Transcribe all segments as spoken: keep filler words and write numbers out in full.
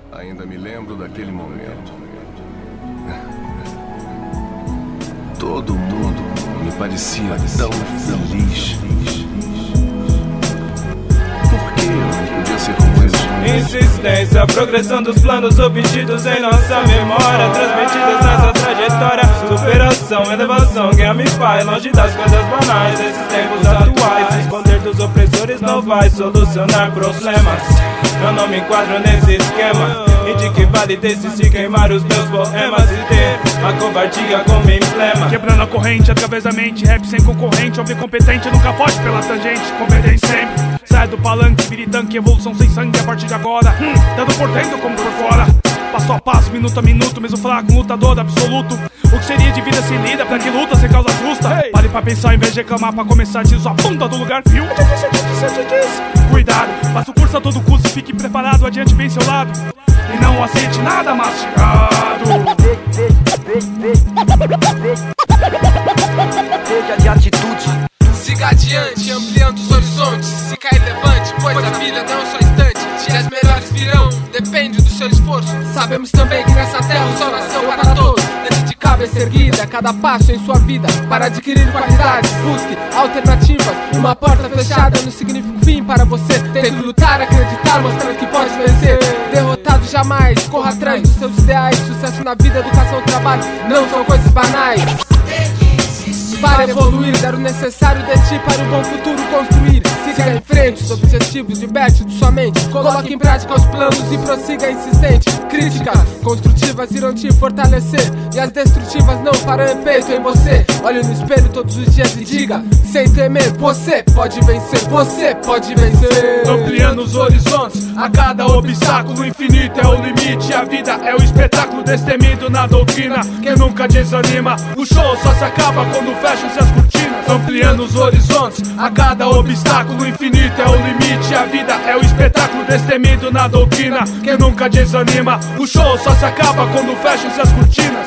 Ainda me lembro daquele momento. Todo mundo me parecia tão feliz. Por que eu não podia ser como eles? Insistência, progressão dos planos obtidos em nossa memória, transmitidos nessa trajetória. Superação, elevação, guia-me pai, longe das coisas banais. Esses tempos atuais, se esconder dos opressores não vai solucionar problemas. Eu não me enquadro nesse esquema. E de que vale desse se queimar os meus poemas e ter a covardia como emblema? Quebrando a corrente através da mente, rap sem concorrente. Homem competente nunca foge pela tangente, competente sempre. Sai do palanque, vire tanque, evolução sem sangue a partir de agora. Hum, tanto por dentro como por fora. Passo a passo, minuto a minuto, mesmo fraco, um lutador absoluto. O que seria de vida sem lida, pra que luta sem causa justa? Hey. Pare pra pensar em vez de reclamar, pra começar tiro sua bunda do lugar, viu? Eu te disse, eu te disse, eu te disse. Cuidado, faça o curso a todo custo, fique preparado, adiante bem seu lado. E não aceite nada mastigado. Seja de atitude. Siga adiante, ampliando os horizontes. Se cair, levante, pois a vida não é só instante. Dias melhores virão, depende do seu esforço. Sabemos também que nessa terra o sol nasceu para todos. Dentro de cabeça erguida, cada passo em sua vida. Para adquirir qualidades, busque alternativas. Uma porta fechada não significa o fim para você. Tem que lutar, acreditar, mostrar que pode vencer. Derrotado jamais, corra atrás dos seus ideais. Sucesso na vida, educação, trabalho, não são coisas banais. Para evoluir, dar o necessário de ti para o bom futuro construir. Siga em frente, os objetivos, liberte de sua mente. Coloque em prática os planos e prossiga insistente. Críticas construtivas irão te fortalecer e as destrutivas não farão efeito em você. Olhe no espelho todos os dias e diga, sem temer, você pode vencer, você pode vencer. Ampliando os horizontes, a cada obstáculo infinito é o limite. A vida é o espetáculo destemido na doutrina que nunca desanima. O show só se acaba quando fecham-se as cortinas. Ampliando os horizontes, a cada obstáculo infinito é o limite. A vida é o espetáculo destemido na doutrina que nunca desanima. O show só se acaba quando fecham-se as cortinas.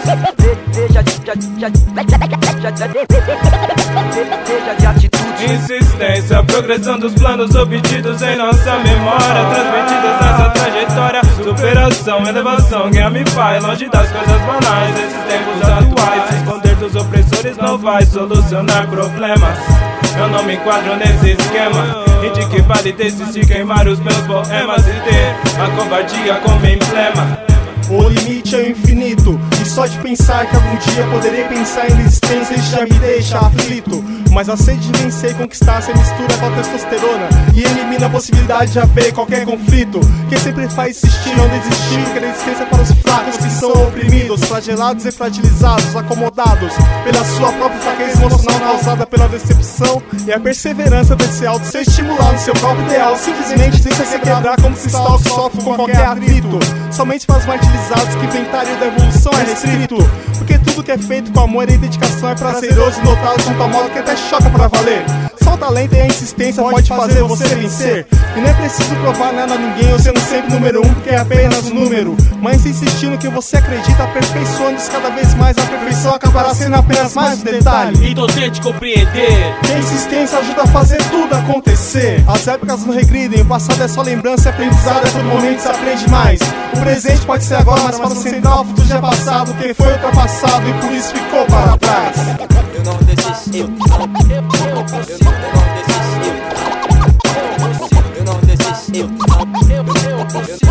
Seja de atitude. Insistência, progressão dos planos obtidos em nossa memória, transmitidos nessa trajetória. Superação, elevação, guia-me pai, longe das coisas banais. Esses tempos atuais, se esconder dos opressores não vai solucionar problemas. Eu não me enquadro nesse esquema. E de que vale desse se queimar os meus poemas e ter a covardia como emblema? O limite é o infinito, e só de pensar que algum dia poderei pensar em resistência já me deixa aflito. Mas a sede de vencer e conquistar se mistura com a testosterona e elimina a possibilidade de haver qualquer conflito. Quem sempre faz insistir, não desistir, que a resistência para os fracos que são oprimidos, flagelados e fragilizados, acomodados pela sua própria fraqueza emocional causada pela decepção. E a perseverança desse alto ser estimular no seu próprio ideal, simplesmente deixa se quebrar como se está que sofre com qualquer atrito. Somente para os martirizados que inventário da evolução é restrito, porque tudo que é feito com amor e dedicação é prazeroso e notado com tal modo que até choca pra valer. Só o talento e a insistência pode fazer você vencer. E não é preciso provar nada a ninguém, eu sendo sempre número um, porque é apenas um número. Mas insistir no que você acredita, aperfeiçoando-se cada vez mais, a perfeição acabará sendo apenas mais um detalhe. Então tente compreender que a insistência ajuda a fazer tudo acontecer. As épocas não regridem, o passado é só lembrança e aprendizado, a todo momento se aprende mais. O presente pode ser agora, mas para o central o futuro já é passado, que foi ultrapassado e por isso ficou para trás. Eu não desisto. Eu não desisto. Eu não desisto. Eu não desisto.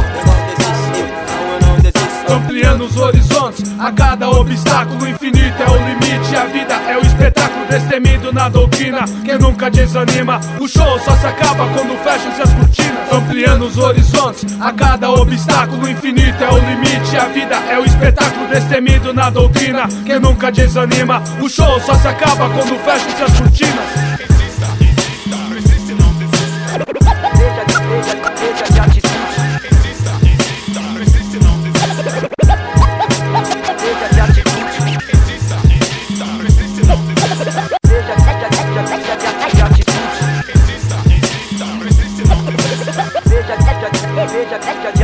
Ampliando os horizontes, a cada obstáculo infinito é o limite. A vida é o espetáculo destemido na doutrina que nunca desanima. O show só se acaba quando fecham-se as cortinas. Ampliando os horizontes, a cada obstáculo infinito é o limite. A vida é o espetáculo destemido na doutrina que nunca desanima. O show só se acaba quando fecham-se as cortinas. Seja de atitude. Seja de atitude.